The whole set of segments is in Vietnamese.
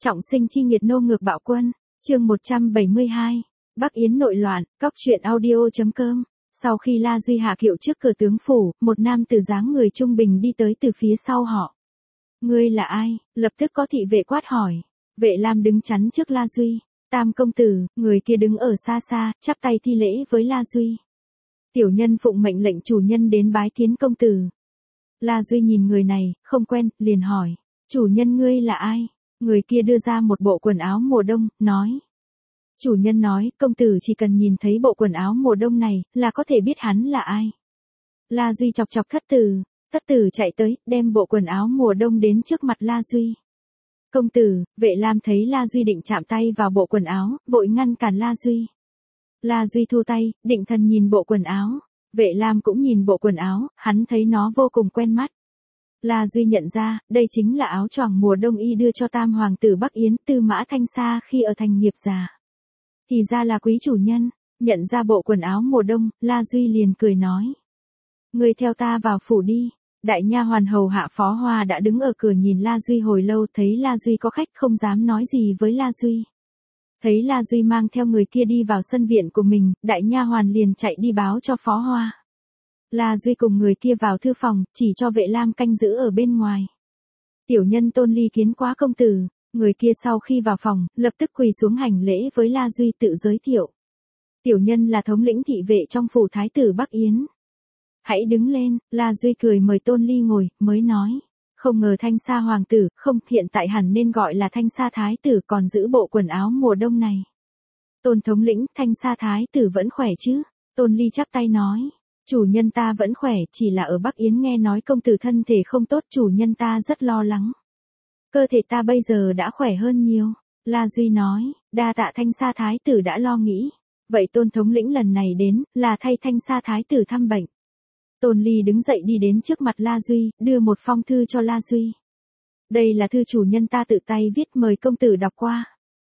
Trọng sinh chi nghiệt nô ngược bạo quân, chương 172, Bắc Yến nội loạn, cóc truyện audio.com. Sau khi La Duy hạ kiệu trước cửa tướng phủ, một nam tử dáng người trung bình đi tới từ phía sau họ. Ngươi là ai? Lập tức có thị vệ quát hỏi. Vệ Lam đứng chắn trước La Duy. Tam công tử, người kia đứng ở xa xa, chắp tay thi lễ với La Duy. Tiểu nhân phụng mệnh lệnh chủ nhân đến bái kiến công tử. La Duy nhìn người này, không quen, liền hỏi. Chủ nhân ngươi là ai? Người kia đưa ra một bộ quần áo mùa đông, nói. Chủ nhân nói, công tử chỉ cần nhìn thấy bộ quần áo mùa đông này, là có thể biết hắn là ai. La Duy chọc chọc thất tử chạy tới, đem bộ quần áo mùa đông đến trước mặt La Duy. Công tử, Vệ Lam thấy La Duy định chạm tay vào bộ quần áo, vội ngăn cản La Duy. La Duy thu tay, định thần nhìn bộ quần áo. Vệ Lam cũng nhìn bộ quần áo, hắn thấy nó vô cùng quen mắt. La Duy nhận ra, đây chính là áo choàng mùa đông y đưa cho tam hoàng tử Bắc Yến Tư Mã Thanh Sa khi ở thành Nghiệp Già. Thì ra là quý chủ nhân, nhận ra bộ quần áo mùa đông, La Duy liền cười nói. Ngươi theo ta vào phủ đi. Đại nha hoàn hầu hạ Phó Hoa đã đứng ở cửa nhìn La Duy hồi lâu, thấy La Duy có khách không dám nói gì với La Duy. Thấy La Duy mang theo người kia đi vào sân viện của mình, đại nha hoàn liền chạy đi báo cho Phó Hoa. La Duy cùng người kia vào thư phòng, chỉ cho Vệ Lam canh giữ ở bên ngoài. Tiểu nhân Tôn Ly kiến quá công tử. Người kia sau khi vào phòng, lập tức quỳ xuống hành lễ với La Duy tự giới thiệu. Tiểu nhân là thống lĩnh thị vệ trong phủ thái tử Bắc Yến. Hãy đứng lên, La Duy cười mời Tôn Ly ngồi, mới nói. Không ngờ Thanh Sa hoàng tử, không, hiện tại hẳn nên gọi là Thanh Sa thái tử, còn giữ bộ quần áo mùa đông này. Tôn thống lĩnh, Thanh Sa thái tử vẫn khỏe chứ? Tôn Ly chắp tay nói. Chủ nhân ta vẫn khỏe, chỉ là ở Bắc Yến nghe nói công tử thân thể không tốt, chủ nhân ta rất lo lắng. Cơ thể ta bây giờ đã khỏe hơn nhiều. La Duy nói, đa tạ Thanh Sa thái tử đã lo nghĩ. Vậy Tôn thống lĩnh lần này đến, là thay Thanh Sa thái tử thăm bệnh. Tôn Ly đứng dậy đi đến trước mặt La Duy, đưa một phong thư cho La Duy. Đây là thư chủ nhân ta tự tay viết, mời công tử đọc qua.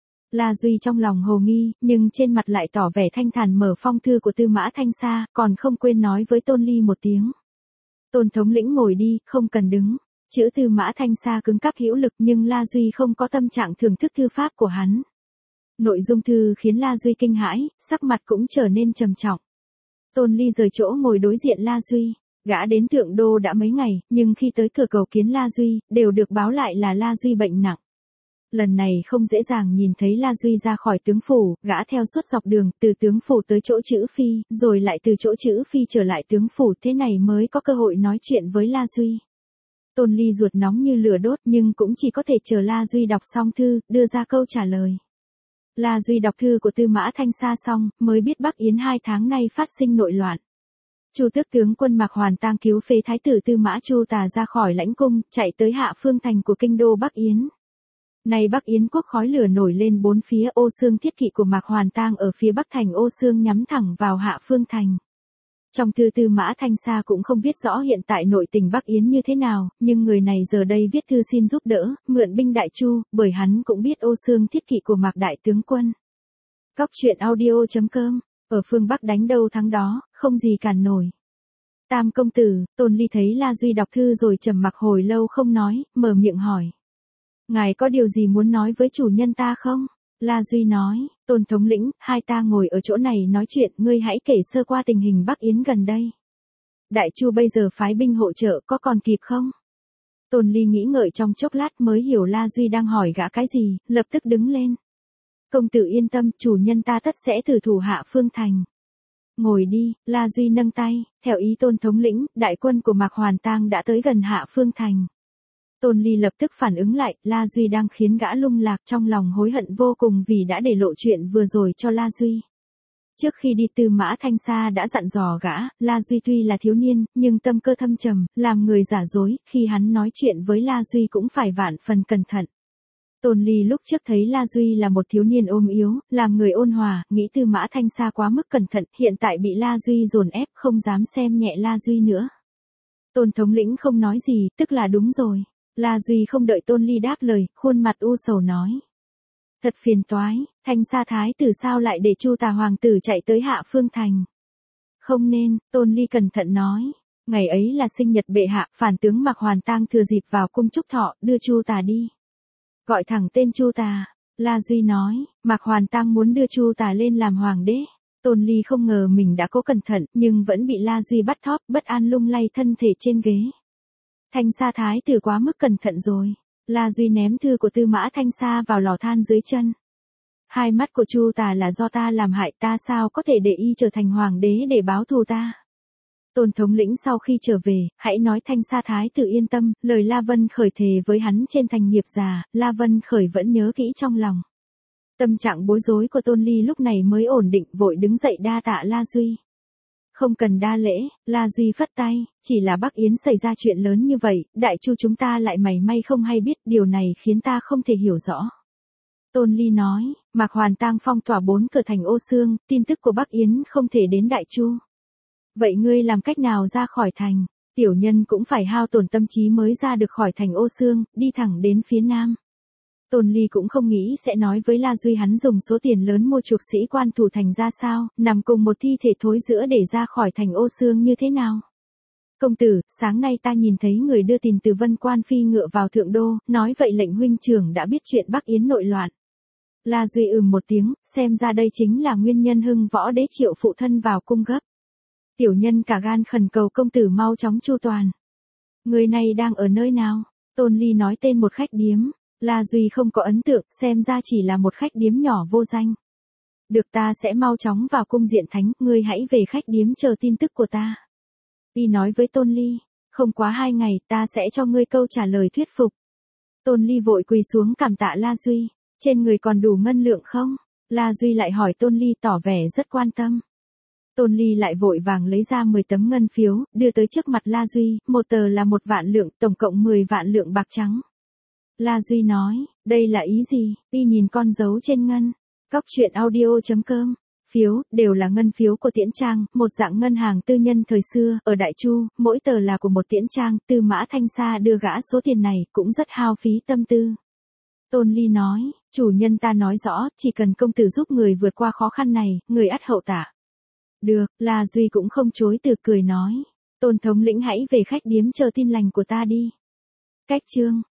La Duy trong lòng hồ nghi, nhưng trên mặt lại tỏ vẻ thanh thản mở phong thư của Tư Mã Thanh Sa, còn không quên nói với Tôn Ly một tiếng. Tôn thống lĩnh ngồi đi, không cần đứng. Chữ Tư Mã Thanh Sa cứng cáp hữu lực, nhưng La Duy không có tâm trạng thưởng thức thư pháp của hắn. Nội dung thư khiến La Duy kinh hãi, sắc mặt cũng trở nên trầm trọng. Tôn Ly rời chỗ ngồi đối diện La Duy. Gã đến Thượng Đô đã mấy ngày, nhưng khi tới cửa cầu kiến La Duy, đều được báo lại là La Duy bệnh nặng. Lần này không dễ dàng nhìn thấy La Duy ra khỏi tướng phủ, gã theo suốt dọc đường, từ tướng phủ tới chỗ Chữ Phi, rồi lại từ chỗ Chữ Phi trở lại tướng phủ, thế này mới có cơ hội nói chuyện với La Duy. Tôn Ly ruột nóng như lửa đốt, nhưng cũng chỉ có thể chờ La Duy đọc xong thư, đưa ra câu trả lời. La Duy đọc thư của Tư Mã Thanh Sa xong, mới biết Bắc Yến 2 tháng nay phát sinh nội loạn. Chu tước tướng quân Mạc Hoàn Tang cứu phế thái tử Tư Mã Chu Tà ra khỏi lãnh cung, chạy tới Hạ Phương thành của kinh đô Bắc Yến. Nay Bắc Yến quốc khói lửa nổi lên bốn phía, Ô Xương thiết kỵ của Mạc Hoàn Tang ở phía bắc thành Ô Xương nhắm thẳng vào Hạ Phương thành. Trong thư Tư Mã Thanh Sa cũng không viết rõ hiện tại nội tình Bắc Yến như thế nào, nhưng người này giờ đây viết thư xin giúp đỡ, mượn binh Đại Chu, bởi hắn cũng biết Ô Xương thiết kỵ của Mạc đại tướng quân. Cóc truyện audio.com, ở phương Bắc đánh đâu thắng đó, không gì cản nổi. Tam công tử, Tôn Ly thấy La Duy đọc thư rồi trầm mặc hồi lâu không nói, mở miệng hỏi. Ngài có điều gì muốn nói với chủ nhân ta không? La Duy nói, Tôn thống lĩnh, hai ta ngồi ở chỗ này nói chuyện, ngươi hãy kể sơ qua tình hình Bắc Yến gần đây. Đại Chu bây giờ phái binh hỗ trợ có còn kịp không? Tôn Ly nghĩ ngợi trong chốc lát mới hiểu La Duy đang hỏi gã cái gì, lập tức đứng lên. Công tử yên tâm, chủ nhân ta tất sẽ thử thủ Hạ Phương thành. Ngồi đi, La Duy nâng tay, theo ý Tôn thống lĩnh, đại quân của Mạc Hoàn Tang đã tới gần Hạ Phương thành. Tôn Ly lập tức phản ứng lại, La Duy đang khiến gã lung lạc, trong lòng hối hận vô cùng vì đã để lộ chuyện vừa rồi cho La Duy. Trước khi đi Tư Mã Thanh Sa đã dặn dò gã, La Duy tuy là thiếu niên, nhưng tâm cơ thâm trầm, làm người giả dối, khi hắn nói chuyện với La Duy cũng phải vạn phần cẩn thận. Tôn Ly lúc trước thấy La Duy là một thiếu niên ôm yếu, làm người ôn hòa, nghĩ Tư Mã Thanh Sa quá mức cẩn thận, hiện tại bị La Duy dồn ép, không dám xem nhẹ La Duy nữa. Tôn thống lĩnh không nói gì, tức là đúng rồi. La Duy không đợi Tôn Ly đáp lời, khuôn mặt u sầu nói. Thật phiền toái, Thanh Sa thái tử sao lại để Chu Tà hoàng tử chạy tới Hạ Phương thành? Không nên, Tôn Ly cẩn thận nói. Ngày ấy là sinh nhật bệ hạ, phản tướng Mạc Hoàn Tang thừa dịp vào cung chúc thọ, đưa Chu Tà đi. Gọi thẳng tên Chu Tà. La Duy nói, Mạc Hoàn Tang muốn đưa Chu Tà lên làm hoàng đế. Tôn Ly không ngờ mình đã cố cẩn thận, nhưng vẫn bị La Duy bắt thóp, bất an lung lay thân thể trên ghế. Thanh Sa thái tử quá mức cẩn thận rồi. La Duy ném thư của Tư Mã Thanh Sa vào lò than dưới chân. Hai mắt của Chu Tà là do ta làm hại, ta sao có thể để y trở thành hoàng đế để báo thù ta. Tôn thống lĩnh sau khi trở về, hãy nói Thanh Sa thái tử yên tâm, lời La Vân Khởi thề với hắn trên thành nghiệp già, La Vân Khởi vẫn nhớ kỹ trong lòng. Tâm trạng bối rối của Tôn Ly lúc này mới ổn định, vội đứng dậy đa tạ La Duy. Không cần đa lễ, La Duy phất tay, chỉ là Bắc Yến xảy ra chuyện lớn như vậy, Đại Chu chúng ta lại mảy may không hay biết, điều này khiến ta không thể hiểu rõ. Tôn Ly nói, Mạc Hoàn Tang phong tỏa 4 cửa thành Ô Xương, tin tức của Bắc Yến không thể đến Đại Chu. Vậy ngươi làm cách nào ra khỏi thành? Tiểu nhân cũng phải hao tổn tâm trí mới ra được khỏi thành Ô Xương, đi thẳng đến phía nam. Tôn Ly cũng không nghĩ sẽ nói với La Duy hắn dùng số tiền lớn mua chuộc sĩ quan thủ thành ra sao, nằm cùng một thi thể thối rữa để ra khỏi thành Ô Xương như thế nào. Công tử, sáng nay ta nhìn thấy người đưa tin từ Vân Quan phi ngựa vào Thượng Đô, nói vậy lệnh huynh trưởng đã biết chuyện Bắc Yến nội loạn. La Duy một tiếng, xem ra đây chính là nguyên nhân Hưng Võ đế triệu phụ thân vào cung gấp. Tiểu nhân cả gan khẩn cầu công tử mau chóng chu toàn. Người này đang ở nơi nào? Tôn Ly nói tên một khách điếm. La Duy không có ấn tượng, xem ra chỉ là một khách điếm nhỏ vô danh. Được, ta sẽ mau chóng vào cung Diện Thánh, ngươi hãy về khách điếm chờ tin tức của ta. Y nói với Tôn Ly, không quá 2 ngày, ta sẽ cho ngươi câu trả lời thuyết phục. Tôn Ly vội quỳ xuống cảm tạ La Duy, trên người còn đủ ngân lượng không? La Duy lại hỏi Tôn Ly tỏ vẻ rất quan tâm. Tôn Ly lại vội vàng lấy ra 10 tấm ngân phiếu, đưa tới trước mặt La Duy, một tờ là 1 vạn lượng, tổng cộng 10 vạn lượng bạc trắng. La Duy nói, đây là ý gì? Y nhìn con dấu trên ngân. Cóc truyện audio.com. Phiếu, đều là ngân phiếu của Tiễn Trang, một dạng ngân hàng tư nhân thời xưa, ở Đại Chu, mỗi tờ là của một Tiễn Trang, Tư Mã Thanh Sa đưa gã số tiền này, cũng rất hao phí tâm tư. Tôn Ly nói, chủ nhân ta nói rõ, chỉ cần công tử giúp người vượt qua khó khăn này, người ắt hậu tạ. Được, La Duy cũng không chối từ, cười nói. Tôn thống lĩnh hãy về khách điếm chờ tin lành của ta đi. Cách chương